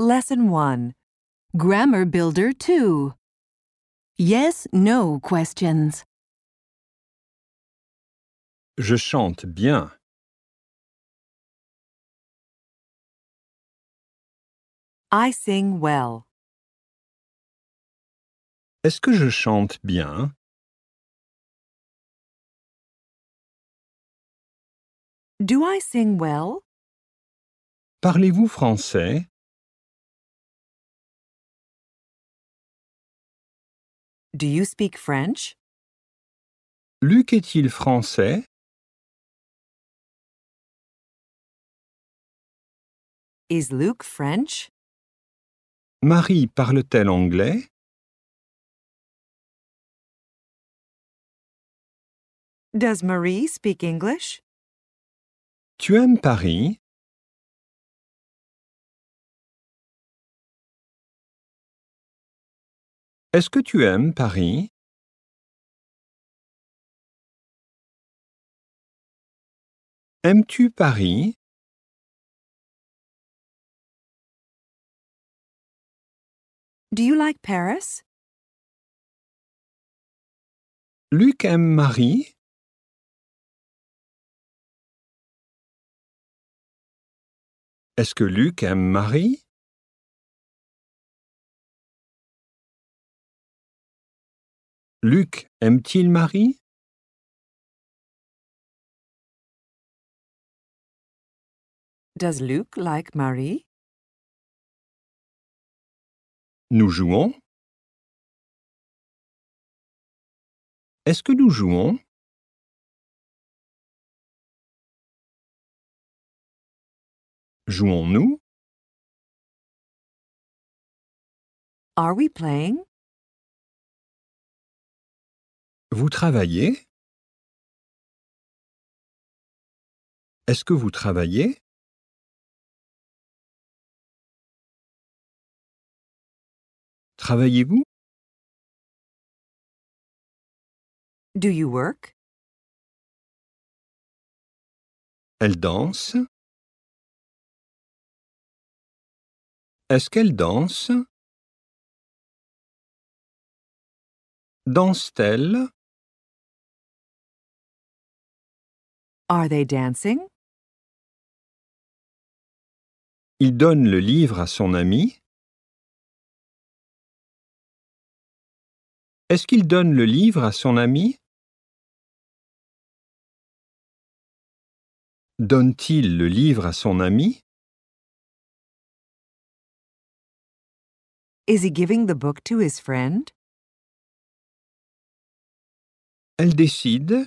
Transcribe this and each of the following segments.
Lesson 1. Grammar Builder 2. Yes/no questions. Je chante bien. I sing well. Est-ce que je chante bien? Do I sing well? Parlez-vous français? Do you speak French? Luc est-il français? Is Luke French? Marie parle-t-elle anglais? Does Marie speak English? Tu aimes Paris? Est-ce que tu aimes Paris? Aimes-tu Paris? Do you like Paris? Luc aime Marie? Est-ce que Luc aime Marie? Luc aime-t-il Marie? Does Luke like Marie? Nous jouons? Est-ce que nous jouons? Jouons-nous? Are we playing? Vous travaillez? Est-ce que vous travaillez? Travaillez-vous? Do you work? Elle danse? Est-ce qu'elle danse? Danse-t-elle? Are they dancing? Il donne le livre à son ami? Est-ce qu'il donne le livre à son ami? Donne-t-il le livre à son ami? Is he giving the book to his friend? Elle décide?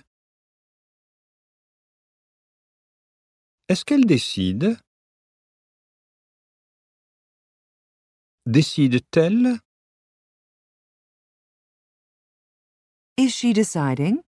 Est-ce qu'elle décide? Décide-t-elle? Is she deciding?